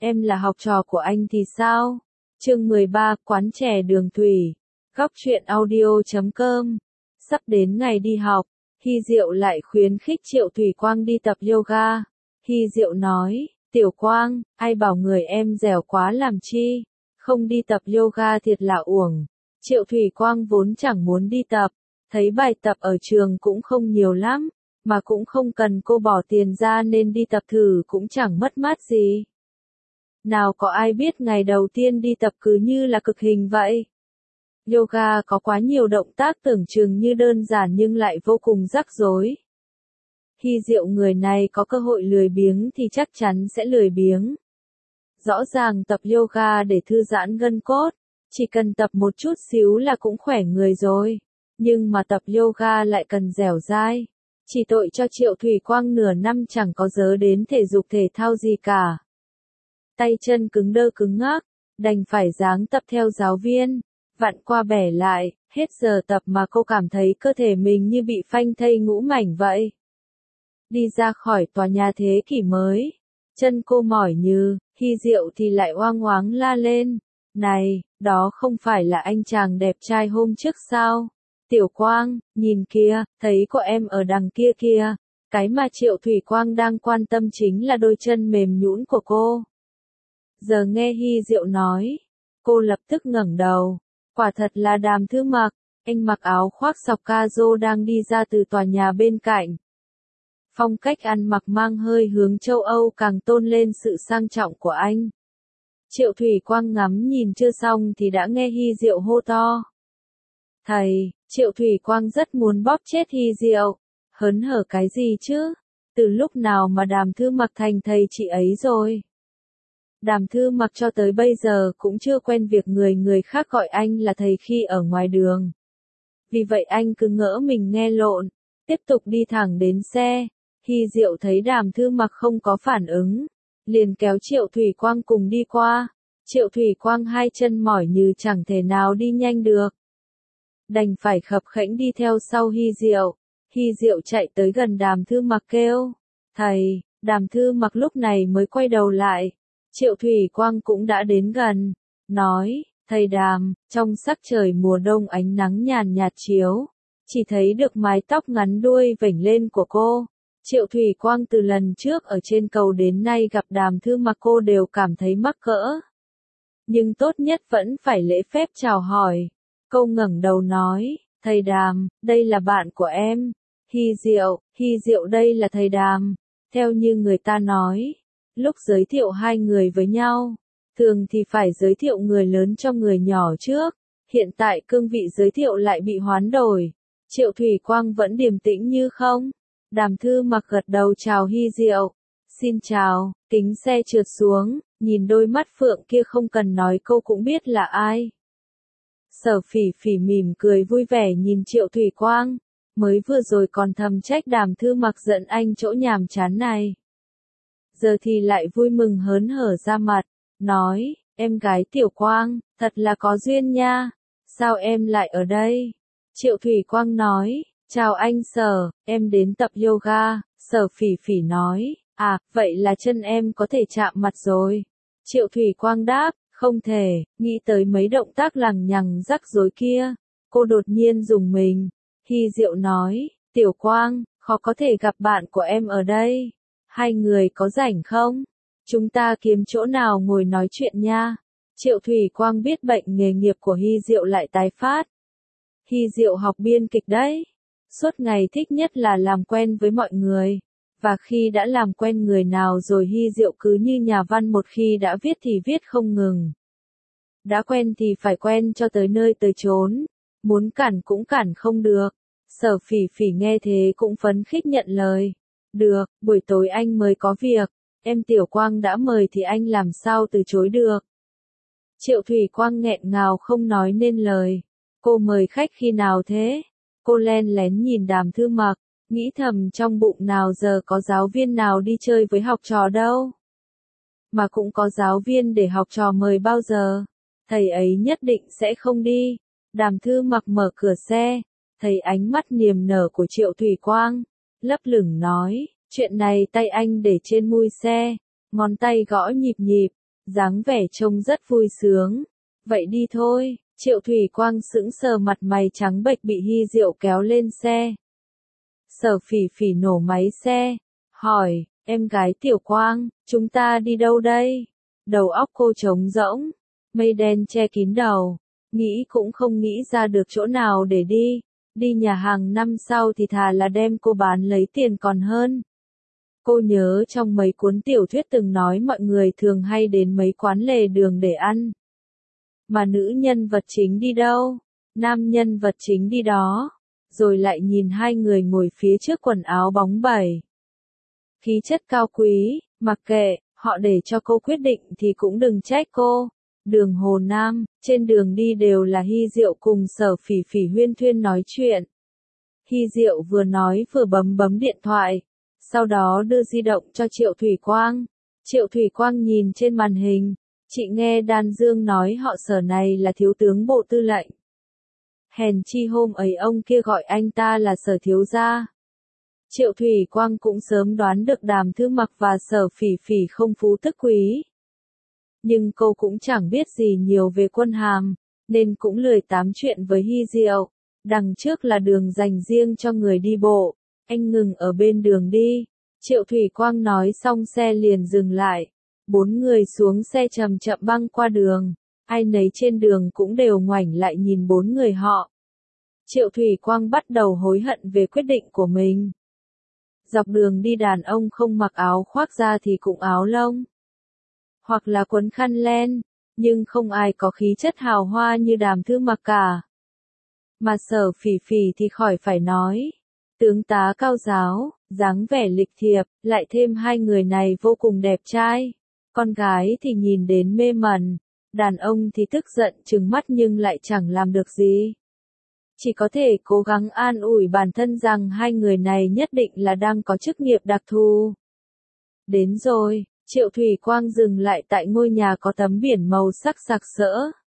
em là học trò của anh thì sao? Chương 13, quán chè Đường Thủy. Góc truyện audio.com. Sắp đến ngày đi học, Hy Diệu lại khuyến khích Triệu Thủy Quang đi tập yoga. Hy Diệu nói, Tiểu Quang, ai bảo người em dẻo quá làm chi, không đi tập yoga thiệt là uổng. Triệu Thủy Quang vốn chẳng muốn đi tập, thấy bài tập ở trường cũng không nhiều lắm, mà cũng không cần cô bỏ tiền ra nên đi tập thử cũng chẳng mất mát gì. Nào có ai biết ngày đầu tiên đi tập cứ như là cực hình vậy. Yoga có quá nhiều động tác tưởng chừng như đơn giản nhưng lại vô cùng rắc rối. Hy Diệu người này có cơ hội lười biếng thì chắc chắn sẽ lười biếng. Rõ ràng tập yoga để thư giãn gân cốt, chỉ cần tập một chút xíu là cũng khỏe người rồi. Nhưng mà tập yoga lại cần dẻo dai. Chỉ tội cho Triệu Thủy Quang nửa năm chẳng có dớ đến thể dục thể thao gì cả. Tay chân cứng đơ cứng ngắc, đành phải ráng tập theo giáo viên, vặn qua bẻ lại, hết giờ tập mà cô cảm thấy cơ thể mình như bị phanh thây ngũ mảnh vậy. Đi ra khỏi tòa nhà thế kỷ mới, chân cô mỏi như, Hy Diệu thì lại oang oáng la lên, này, đó không phải là anh chàng đẹp trai hôm trước sao? Tiểu Quang, nhìn kia, thấy của em ở đằng kia kìa. Cái mà Triệu Thủy Quang đang quan tâm chính là đôi chân mềm nhũn của cô. Giờ nghe Hy Diệu nói, cô lập tức ngẩng đầu. Quả thật là Đàm Thư Mặc, anh mặc áo khoác sọc ca-rô đang đi ra từ tòa nhà bên cạnh. Phong cách ăn mặc mang hơi hướng châu Âu càng tôn lên sự sang trọng của anh. Triệu Thủy Quang ngắm nhìn chưa xong thì đã nghe Hy Diệu hô to. Thầy, Triệu Thủy Quang rất muốn bóp chết Hy Diệu. Hớn hở cái gì chứ? Từ lúc nào mà Đàm Thư Mặc thành thầy chị ấy rồi? Đàm Thư Mặc cho tới bây giờ cũng chưa quen việc người khác gọi anh là thầy khi ở ngoài đường. Vì vậy anh cứ ngỡ mình nghe lộn, tiếp tục đi thẳng đến xe. Hy Diệu thấy Đàm Thư Mặc không có phản ứng, liền kéo Triệu Thủy Quang cùng đi qua. Triệu Thủy Quang hai chân mỏi như chẳng thể nào đi nhanh được, đành phải khập khẽnh đi theo sau Hy Diệu. Hy Diệu chạy tới gần Đàm Thư Mặc kêu, thầy. Đàm Thư Mặc lúc này mới quay đầu lại. Triệu Thủy Quang cũng đã đến gần, nói, thầy Đàm. Trong sắc trời mùa đông ánh nắng nhàn nhạt chiếu, chỉ thấy được mái tóc ngắn đuôi vểnh lên của cô. Triệu Thủy Quang từ lần trước ở trên cầu đến nay gặp Đàm Thư Mặc cô đều cảm thấy mắc cỡ. Nhưng tốt nhất vẫn phải lễ phép chào hỏi. Cô ngẩng đầu nói, thầy Đàm, đây là bạn của em. Hy Diệu đây là thầy Đàm. Theo như người ta nói, lúc giới thiệu hai người với nhau, thường thì phải giới thiệu người lớn cho người nhỏ trước. Hiện tại cương vị giới thiệu lại bị hoán đổi. Triệu Thủy Quang vẫn điềm tĩnh như không. Đàm Thư Mặc gật đầu chào Hy Diệu. Xin chào, kính xe trượt xuống, nhìn đôi mắt phượng kia không cần nói câu cũng biết là ai. Sở Phỉ Phỉ mỉm cười vui vẻ nhìn Triệu Thủy Quang, mới vừa rồi còn thầm trách Đàm Thư Mặc giận anh chỗ nhàm chán này. Giờ thì lại vui mừng hớn hở ra mặt, nói, em gái Tiểu Quang, thật là có duyên nha, sao em lại ở đây? Triệu Thủy Quang nói, chào anh Sở, em đến tập yoga. Sở Phỉ Phỉ nói, à, vậy là chân em có thể chạm mặt rồi. Triệu Thủy Quang đáp, không thể. Nghĩ tới mấy động tác lằng nhằng rắc rối kia, cô đột nhiên rùng mình. Hy Diệu nói, Tiểu Quang, khó có thể gặp bạn của em ở đây. Hai người có rảnh không? Chúng ta kiếm chỗ nào ngồi nói chuyện nha. Triệu Thủy Quang biết bệnh nghề nghiệp của Hy Diệu lại tái phát. Hy Diệu học biên kịch đấy. Suốt ngày thích nhất là làm quen với mọi người. Và khi đã làm quen người nào rồi Hy Diệu cứ như nhà văn một khi đã viết thì viết không ngừng. Đã quen thì phải quen cho tới nơi tới chốn. Muốn cản cũng cản không được. Sở Phỉ Phỉ nghe thế cũng phấn khích nhận lời. Được, buổi tối anh mới có việc. Em Tiểu Quang đã mời thì anh làm sao từ chối được. Triệu Thủy Quang nghẹn ngào không nói nên lời. Cô mời khách khi nào thế? Cô len lén nhìn Đàm Thư Mặc, nghĩ thầm trong bụng nào giờ có giáo viên nào đi chơi với học trò đâu. Mà cũng có giáo viên để học trò mời bao giờ. Thầy ấy nhất định sẽ không đi. Đàm Thư Mặc mở cửa xe, thấy ánh mắt niềm nở của Triệu Thủy Quang, lấp lửng nói, chuyện này tay anh để trên mui xe, ngón tay gõ nhịp nhịp. dáng vẻ trông rất vui sướng. Vậy đi thôi, Triệu Thủy Quang sững sờ mặt mày trắng bệch bị Hy Diệu kéo lên xe. Sở Phỉ Phỉ nổ máy xe, hỏi, em gái Tiểu Quang, chúng ta đi đâu đây? Đầu óc cô trống rỗng, mây đen che kín đầu, nghĩ cũng không nghĩ ra được chỗ nào để đi. Đi nhà hàng năm sau thì thà là đem cô bán lấy tiền còn hơn. Cô nhớ trong mấy cuốn tiểu thuyết từng nói mọi người thường hay đến mấy quán lề đường để ăn. Mà nữ nhân vật chính đi đâu? Nam nhân vật chính đi đó. Rồi lại nhìn hai người ngồi phía trước quần áo bóng bẩy. Khí chất cao quý, mặc kệ, họ để cho cô quyết định thì cũng đừng trách cô. Đường Hồ Nam, trên đường đi đều là Hy Diệu cùng Sở Phỉ Phỉ huyên thuyên nói chuyện. Hy Diệu vừa nói vừa bấm điện thoại, sau đó đưa di động cho Triệu Thủy Quang. Triệu Thủy Quang nhìn trên màn hình, chị nghe Đan Dương nói họ Sở này là thiếu tướng bộ tư lệnh. Hèn chi hôm ấy ông kia gọi anh ta là Sở thiếu gia. Triệu Thủy Quang cũng sớm đoán được Đàm Thư Mặc và Sở Phỉ Phỉ không phú tức quý. Nhưng cô cũng chẳng biết gì nhiều về quân hàm, nên cũng lười tám chuyện với Hy Diệu. Đằng trước là đường dành riêng cho người đi bộ, anh ngừng ở bên đường đi. Triệu Thủy Quang nói xong xe liền dừng lại. 4 người xuống xe chậm chậm băng qua đường, ai nấy trên đường cũng đều ngoảnh lại nhìn 4 người họ. Triệu Thủy Quang bắt đầu hối hận về quyết định của mình. Dọc đường đi đàn ông không mặc áo khoác da thì cũng áo lông, hoặc là quấn khăn len, nhưng không ai có khí chất hào hoa như Đàm Thư Mặc cả. Mà Sở Phỉ Phỉ thì khỏi phải nói, tướng tá cao giáo, dáng vẻ lịch thiệp, lại thêm hai người này vô cùng đẹp trai. Con gái thì nhìn đến mê mẩn, đàn ông thì tức giận trừng mắt nhưng lại chẳng làm được gì. Chỉ có thể cố gắng an ủi bản thân rằng hai người này nhất định là đang có chức nghiệp đặc thù. Đến rồi, Triệu Thủy Quang dừng lại tại ngôi nhà có tấm biển màu sắc sặc sỡ.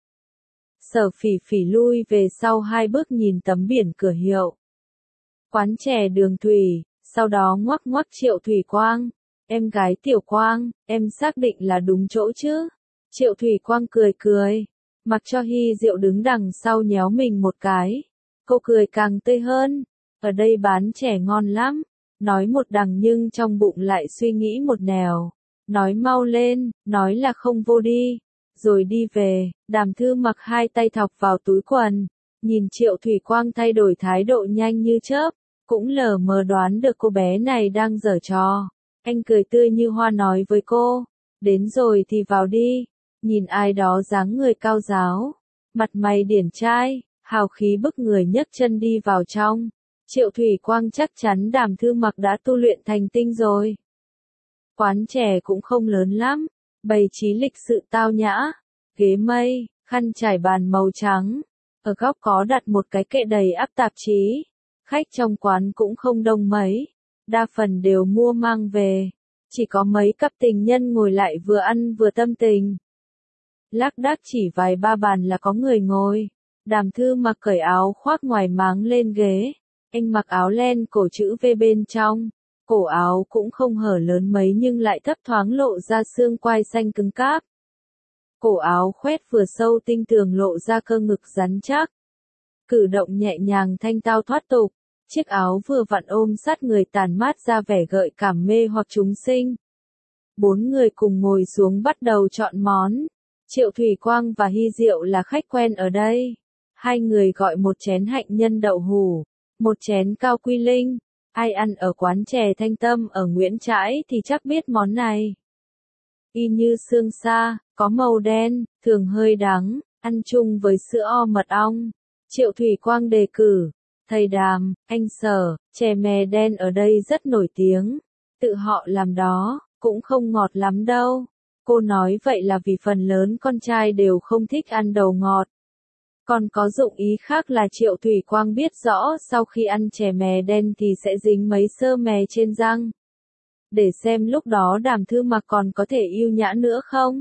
Sở Phỉ Phỉ lui về sau 2 bước nhìn tấm biển cửa hiệu. Quán chè Đường Thủy, sau đó ngoắc ngoắc Triệu Thủy Quang. Em gái Tiểu Quang, em xác định là đúng chỗ chứ? Triệu Thủy Quang cười cười, mặc cho Hy Diệu đứng đằng sau nhéo mình một cái. Cô cười càng tươi hơn, ở đây bán chè ngon lắm. Nói một đằng nhưng trong bụng lại suy nghĩ một nẻo. Nói mau lên, nói là không vô đi. Rồi đi về, Đàm Thư Mặc 2 tay thọc vào túi quần. Nhìn Triệu Thủy Quang thay đổi thái độ nhanh như chớp, cũng lờ mờ đoán được cô bé này đang giở trò. Anh cười tươi như hoa nói với cô, đến rồi thì vào đi. Nhìn ai đó dáng người cao ráo, mặt mày điển trai, hào khí bức người nhấc chân đi vào trong. Triệu Thủy Quang chắc chắn Đàm Thư Mặc đã tu luyện thành tinh rồi. Quán chè cũng không lớn lắm, bày trí lịch sự tao nhã, ghế mây, khăn trải bàn màu trắng. Ở góc có đặt một cái kệ đầy ắp tạp chí. Khách trong quán cũng không đông mấy, đa phần đều mua mang về. Chỉ có mấy cặp tình nhân ngồi lại vừa ăn vừa tâm tình. Lác đác chỉ vài ba bàn là có người ngồi. Đàm Thư Mặc cởi áo khoác ngoài máng lên ghế. Anh mặc áo len cổ chữ V bên trong. Cổ áo cũng không hở lớn mấy nhưng lại thấp thoáng lộ ra xương quai xanh cứng cáp. Cổ áo khoét vừa sâu tinh tường lộ ra cơ ngực rắn chắc. Cử động nhẹ nhàng thanh tao thoát tục. Chiếc áo vừa vặn ôm sát người tản mát ra vẻ gợi cảm mê hoặc chúng sinh. 4 người cùng ngồi xuống bắt đầu chọn món. Triệu Thủy Quang và Hy Diệu là khách quen ở đây. 2 người gọi một chén hạnh nhân đậu hủ, một chén cao quy linh. Ai ăn ở quán chè Thanh Tâm ở Nguyễn Trãi thì chắc biết món này. Y như xương sa, có màu đen, thường hơi đắng, ăn chung với sữa o mật ong. Triệu Thủy Quang đề cử, thầy Đàm, anh Sở, chè mè đen ở đây rất nổi tiếng. Tự họ làm đó, cũng không ngọt lắm đâu. Cô nói vậy là vì phần lớn con trai đều không thích ăn đầu ngọt. Còn có dụng ý khác là Triệu Thủy Quang biết rõ sau khi ăn chè mè đen thì sẽ dính mấy sơ mè trên răng. Để xem lúc đó Đàm Thư Mặc còn có thể yêu nhã nữa không?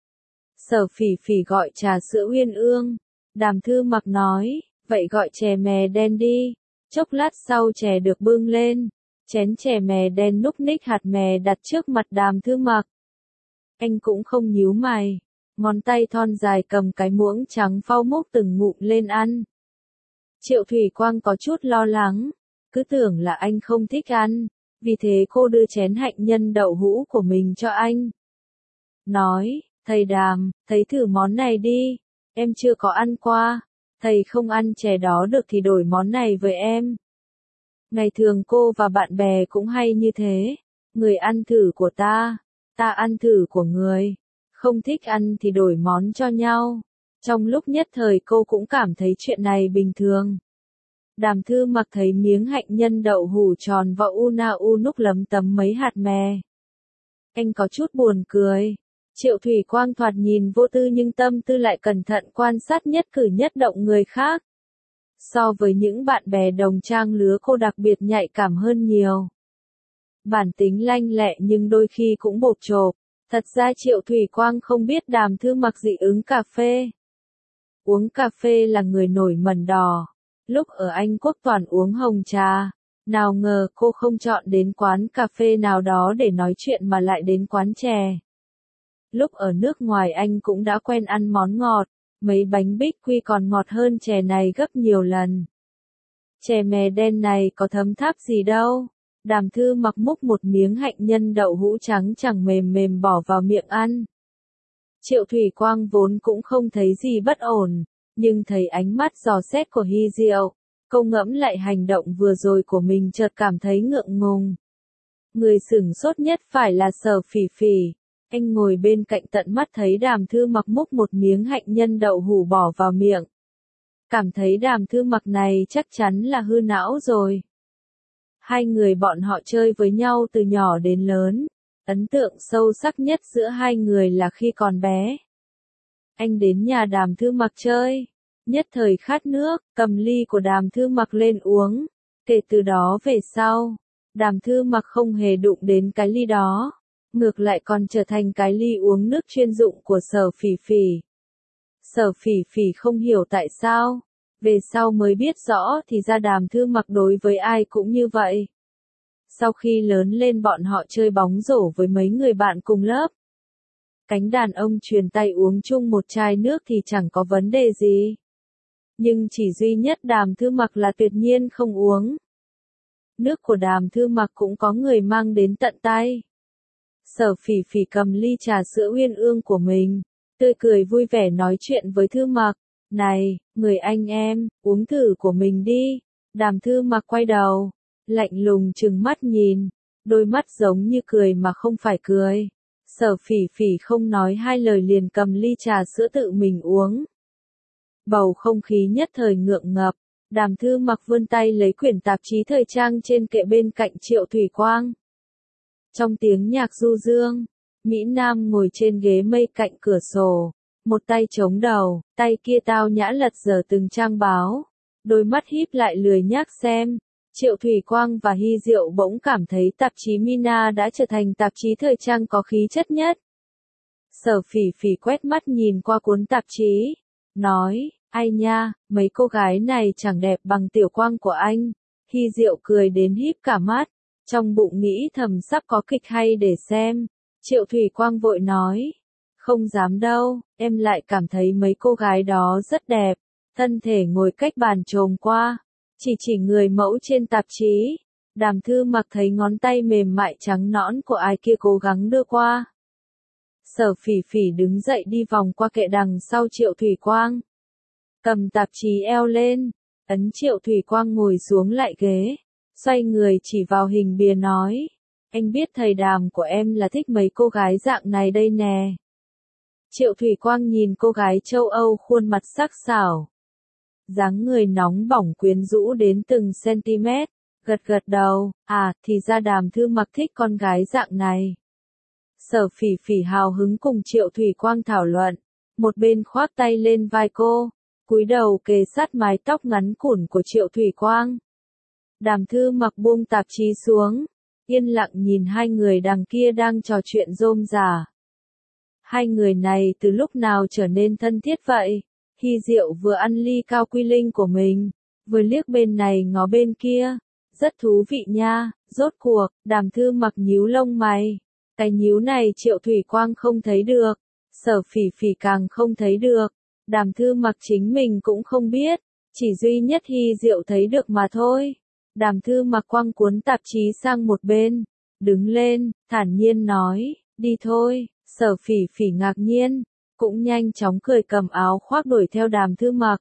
Sở Phỉ Phỉ gọi trà sữa uyên ương. Đàm Thư Mặc nói, vậy gọi chè mè đen đi. Chốc lát sau chè được bưng lên. Chén chè mè đen núc ních hạt mè đặt trước mặt Đàm Thư Mặc. Anh cũng không nhíu mày. Ngón tay thon dài cầm cái muỗng trắng phau múc từng ngụm lên ăn. Triệu Thủy Quang có chút lo lắng. Cứ tưởng là anh không thích ăn. Vì thế cô đưa chén hạnh nhân đậu hũ của mình cho anh. Nói, thầy Đàm, thầy thử món này đi. Em chưa có ăn qua. Thầy không ăn chè đó được thì đổi món này với em. Ngày thường cô và bạn bè cũng hay như thế. Người ăn thử của ta ăn thử của người. Không thích ăn thì đổi món cho nhau. Trong lúc nhất thời cô cũng cảm thấy chuyện này bình thường. Đàm Thư Mặc thấy miếng hạnh nhân đậu hũ tròn và u núc lấm tấm mấy hạt mè. Anh có chút buồn cười. Triệu Thủy Quang thoạt nhìn vô tư nhưng tâm tư lại cẩn thận quan sát nhất cử nhất động người khác. So với những bạn bè đồng trang lứa cô đặc biệt nhạy cảm hơn nhiều. Bản tính lanh lẹ nhưng đôi khi cũng bộp chộp. Thật ra Triệu Thủy Quang không biết Đàm Thư Mặc dị ứng cà phê. Uống cà phê là người nổi mẩn đỏ. Lúc ở Anh Quốc toàn uống hồng trà. Nào ngờ cô không chọn đến quán cà phê nào đó để nói chuyện mà lại đến quán chè. Lúc ở nước ngoài anh cũng đã quen ăn món ngọt. Mấy bánh bích quy còn ngọt hơn chè này gấp nhiều lần. Chè mè đen này có thấm tháp gì đâu. Đàm Thư Mặc múc một miếng hạnh nhân đậu hũ trắng chẳng mềm mềm bỏ vào miệng ăn. Triệu Thủy Quang vốn cũng không thấy gì bất ổn, nhưng thấy ánh mắt dò xét của Hy Diệu, câu ngẫm lại hành động vừa rồi của mình chợt cảm thấy ngượng ngùng. Người sửng sốt nhất phải là Sở Phỉ Phỉ. Anh ngồi bên cạnh tận mắt thấy Đàm Thư Mặc múc một miếng hạnh nhân đậu hũ bỏ vào miệng. Cảm thấy Đàm Thư Mặc này chắc chắn là hư não rồi. Hai người bọn họ chơi với nhau từ nhỏ đến lớn. Ấn tượng sâu sắc nhất giữa hai người là khi còn bé. Anh đến nhà Đàm Thư Mặc chơi. Nhất thời khát nước, cầm ly của Đàm Thư Mặc lên uống. Kể từ đó về sau, Đàm Thư Mặc không hề đụng đến cái ly đó. Ngược lại còn trở thành cái ly uống nước chuyên dụng của Sở Phỉ Phỉ. Sở Phỉ Phỉ không hiểu tại sao. Về sau mới biết rõ thì ra Đàm Thư Mặc đối với ai cũng như vậy. Sau khi lớn lên bọn họ chơi bóng rổ với mấy người bạn cùng lớp. Cánh đàn ông truyền tay uống chung một chai nước thì chẳng có vấn đề gì. Nhưng chỉ duy nhất Đàm Thư Mặc là tuyệt nhiên không uống. Nước của Đàm Thư Mặc cũng có người mang đến tận tay. Sở Phỉ Phỉ cầm ly trà sữa uyên ương của mình, tươi cười vui vẻ nói chuyện với Thư Mặc. Này, người anh em, uống thử của mình đi. Đàm Thư Mặc quay đầu, lạnh lùng trừng mắt nhìn, đôi mắt giống như cười mà không phải cười. Sở Phỉ Phỉ không nói hai lời liền cầm ly trà sữa tự mình uống. Bầu không khí nhất thời ngượng ngập, Đàm Thư Mặc vươn tay lấy quyển tạp chí thời trang trên kệ bên cạnh Triệu Thủy Quang. Trong tiếng nhạc du dương, Mỹ Nam ngồi trên ghế mây cạnh cửa sổ, một tay chống đầu, tay kia tao nhã lật dở từng trang báo, đôi mắt híp lại lười nhác xem. Triệu Thủy Quang và Hy Diệu bỗng cảm thấy tạp chí Mina đã trở thành tạp chí thời trang có khí chất nhất. Sở Phỉ Phỉ quét mắt nhìn qua cuốn tạp chí, nói, ai nha, mấy cô gái này chẳng đẹp bằng Tiểu Quang của anh. Hy Diệu cười đến híp cả mắt, trong bụng nghĩ thầm sắp có kịch hay để xem. Triệu Thủy Quang vội nói, không dám đâu, em lại cảm thấy mấy cô gái đó rất đẹp. Thân thể ngồi cách bàn chồm qua, chỉ người mẫu trên tạp chí. Đàm Thư Mặc thấy ngón tay mềm mại trắng nõn của ai kia cố gắng đưa qua. Sở Phỉ Phỉ đứng dậy đi vòng qua kệ đằng sau Triệu Thủy Quang. Cầm tạp chí eo lên, ấn Triệu Thủy Quang ngồi xuống lại ghế, xoay người chỉ vào hình bìa nói, anh biết thầy Đàm của em là thích mấy cô gái dạng này đây nè. Triệu Thủy Quang nhìn cô gái châu Âu khuôn mặt sắc sảo, dáng người nóng bỏng quyến rũ đến từng cm, gật gật đầu, thì ra Đàm Thư Mặc thích con gái dạng này. Sở Phỉ Phỉ hào hứng cùng Triệu Thủy Quang thảo luận, một bên khoác tay lên vai cô, cúi đầu kề sát mái tóc ngắn cũn của Triệu Thủy Quang. Đàm Thư Mặc buông tạp chí xuống, yên lặng nhìn hai người đằng kia đang trò chuyện rôm rả. Hai người này từ lúc nào trở nên thân thiết vậy? Hy Diệu vừa ăn ly cao quy linh của mình, vừa liếc bên này ngó bên kia. Rất thú vị nha, rốt cuộc, Đàm Thư Mặc nhíu lông mày. Cái nhíu này Triệu Thủy Quang không thấy được, Sở Phỉ Phỉ càng không thấy được, Đàm Thư Mặc chính mình cũng không biết, chỉ duy nhất Hy Diệu thấy được mà thôi. Đàm Thư Mặc quăng cuốn tạp chí sang một bên, đứng lên, thản nhiên nói, đi thôi. Sở Phỉ Phỉ ngạc nhiên, cũng nhanh chóng cười cầm áo khoác đuổi theo Đàm Thư Mặc.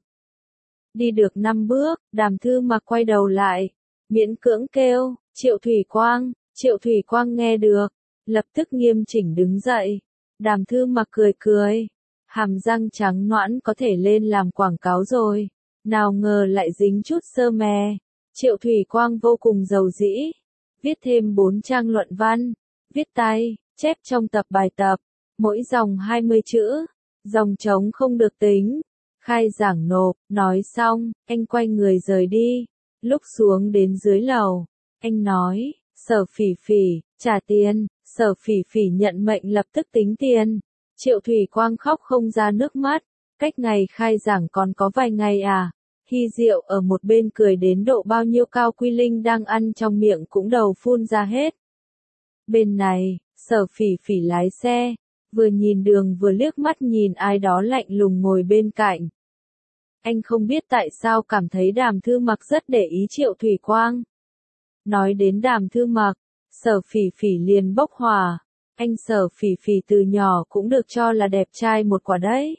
Đi được 5 bước, Đàm Thư Mặc quay đầu lại, miễn cưỡng kêu, Triệu Thủy Quang. Triệu Thủy Quang nghe được, lập tức nghiêm chỉnh đứng dậy. Đàm Thư Mặc cười cười, hàm răng trắng nõn có thể lên làm quảng cáo rồi, nào ngờ lại dính chút sơ mè. Triệu Thủy Quang vô cùng giàu dĩ, viết thêm 4 trang luận văn, viết tay, chép trong tập bài tập, mỗi dòng 20 chữ, dòng trống không được tính. Khai giảng nộp, nói xong, anh quay người rời đi. Lúc xuống đến dưới lầu, anh nói, Sở Phỉ Phỉ, trả tiền. Sở Phỉ Phỉ nhận mệnh lập tức tính tiền. Triệu Thủy Quang khóc không ra nước mắt, cách ngày khai giảng còn có vài ngày à. Hy Diệu ở một bên cười đến độ bao nhiêu cao quy linh đang ăn trong miệng cũng đầu phun ra hết. Bên này, Sở Phỉ Phỉ lái xe, vừa nhìn đường vừa liếc mắt nhìn ai đó lạnh lùng ngồi bên cạnh. Anh không biết tại sao cảm thấy Đàm Thư Mặc rất để ý Triệu Thủy Quang. Nói đến Đàm Thư Mặc, Sở Phỉ Phỉ liền bốc hỏa. Anh Sở Phỉ Phỉ từ nhỏ cũng được cho là đẹp trai một quả đấy.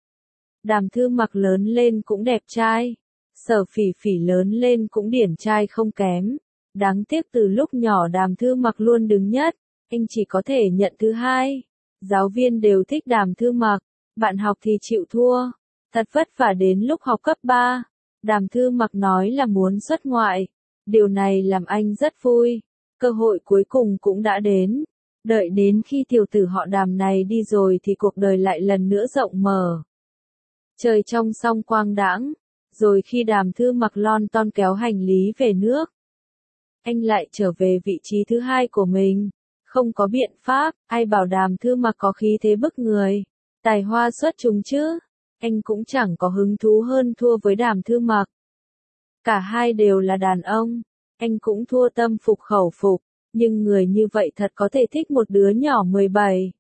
Đàm Thư Mặc lớn lên cũng đẹp trai. Sở Phỉ Phỉ lớn lên cũng điển trai không kém. Đáng tiếc từ lúc nhỏ Đàm Thư Mặc luôn đứng nhất, anh chỉ có thể nhận thứ hai. Giáo viên đều thích Đàm Thư Mặc, bạn học thì chịu thua. Thật vất vả đến lúc học cấp 3, Đàm Thư Mặc nói là muốn xuất ngoại. Điều này làm anh rất vui. Cơ hội cuối cùng cũng đã đến. Đợi đến khi tiểu tử họ Đàm này đi rồi thì cuộc đời lại lần nữa rộng mở. Trời trong song quang đãng, rồi khi Đàm Thư Mặc lon ton kéo hành lý về nước, anh lại trở về vị trí thứ hai của mình. Không có biện pháp, ai bảo Đàm Thư Mặc có khí thế bức người, tài hoa xuất chúng chứ. Anh cũng chẳng có hứng thú hơn thua với Đàm Thư Mặc. Cả hai đều là đàn ông, anh cũng thua tâm phục khẩu phục, nhưng người như vậy thật có thể thích một đứa nhỏ 17,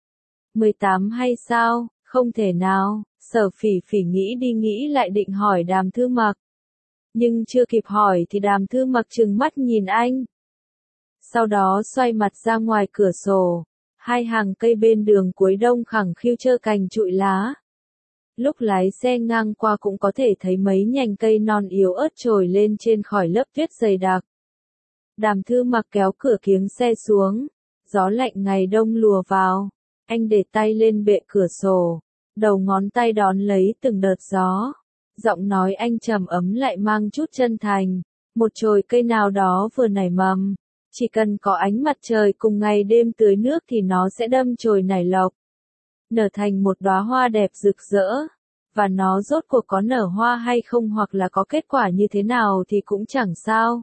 18 hay sao? Không thể nào. Sở Phỉ Phỉ nghĩ đi nghĩ lại định hỏi Đàm Thư Mặc. Nhưng chưa kịp hỏi thì Đàm Thư Mặc trừng mắt nhìn anh. Sau đó xoay mặt ra ngoài cửa sổ, hai hàng cây bên đường cuối đông khẳng khiu trơ cành trụi lá. Lúc lái xe ngang qua cũng có thể thấy mấy nhành cây non yếu ớt trồi lên trên khỏi lớp tuyết dày đặc. Đàm Thư Mặc kéo cửa kiếng xe xuống, gió lạnh ngày đông lùa vào. Anh để tay lên bệ cửa sổ, đầu ngón tay đón lấy từng đợt gió. Giọng nói anh trầm ấm lại mang chút chân thành. Một chồi cây nào đó vừa nảy mầm, chỉ cần có ánh mặt trời cùng ngày đêm tưới nước thì nó sẽ đâm chồi nảy lộc, nở thành một đóa hoa đẹp rực rỡ. Và nó rốt cuộc có nở hoa hay không hoặc là có kết quả như thế nào thì cũng chẳng sao.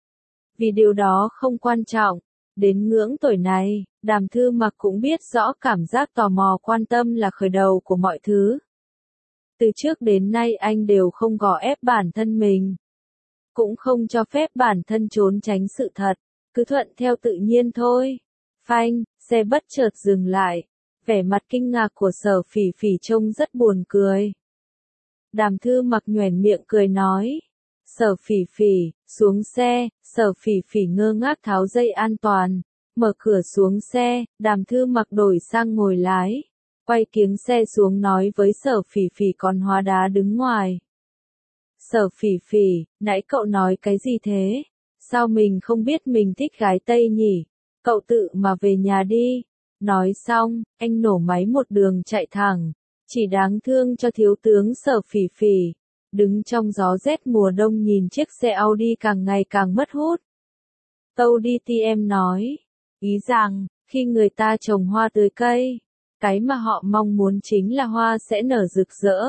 Vì điều đó không quan trọng. Đến ngưỡng tuổi này, Đàm Thư Mặc cũng biết rõ cảm giác tò mò quan tâm là khởi đầu của mọi thứ. Từ trước đến nay anh đều không gò ép bản thân mình, cũng không cho phép bản thân trốn tránh sự thật, cứ thuận theo tự nhiên thôi. Phanh, xe bất chợt dừng lại. Vẻ mặt kinh ngạc của Sở Phỉ Phỉ trông rất buồn cười. Đàm Thư Mặc nhoẻn miệng cười nói. Sở Phỉ Phỉ, xuống xe. Sở Phỉ Phỉ ngơ ngác tháo dây an toàn, mở cửa xuống xe. Đàm Thư Mặc đổi sang ngồi lái, quay kiếng xe xuống nói với Sở Phỉ Phỉ còn hóa đá đứng ngoài. Sở Phỉ Phỉ, nãy cậu nói cái gì thế? Sao mình không biết mình thích gái Tây nhỉ? Cậu tự mà về nhà đi. Nói xong, anh nổ máy một đường chạy thẳng. Chỉ đáng thương cho thiếu tướng Sở Phỉ Phỉ, đứng trong gió rét mùa đông nhìn chiếc xe Audi càng ngày càng mất hút. Tâu đi TM nói, ý rằng, khi người ta trồng hoa tưới cây, cái mà họ mong muốn chính là hoa sẽ nở rực rỡ,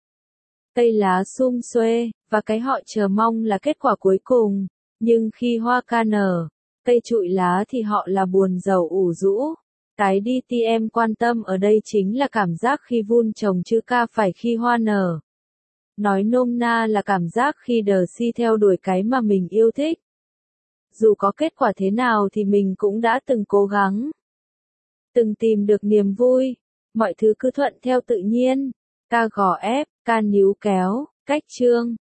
cây lá sum xuê, và cái họ chờ mong là kết quả cuối cùng. Nhưng khi hoa ca nở, cây trụi lá thì họ là buồn rầu ủ rũ. Cái DTM quan tâm ở đây chính là cảm giác khi vun trồng chứ ca phải khi hoa nở. Nói nôm na là cảm giác khi đờ si theo đuổi cái mà mình yêu thích. Dù có kết quả thế nào thì mình cũng đã từng cố gắng. từng tìm được niềm vui, mọi thứ cứ thuận theo tự nhiên. Ca gò ép, ca níu kéo, cách chương.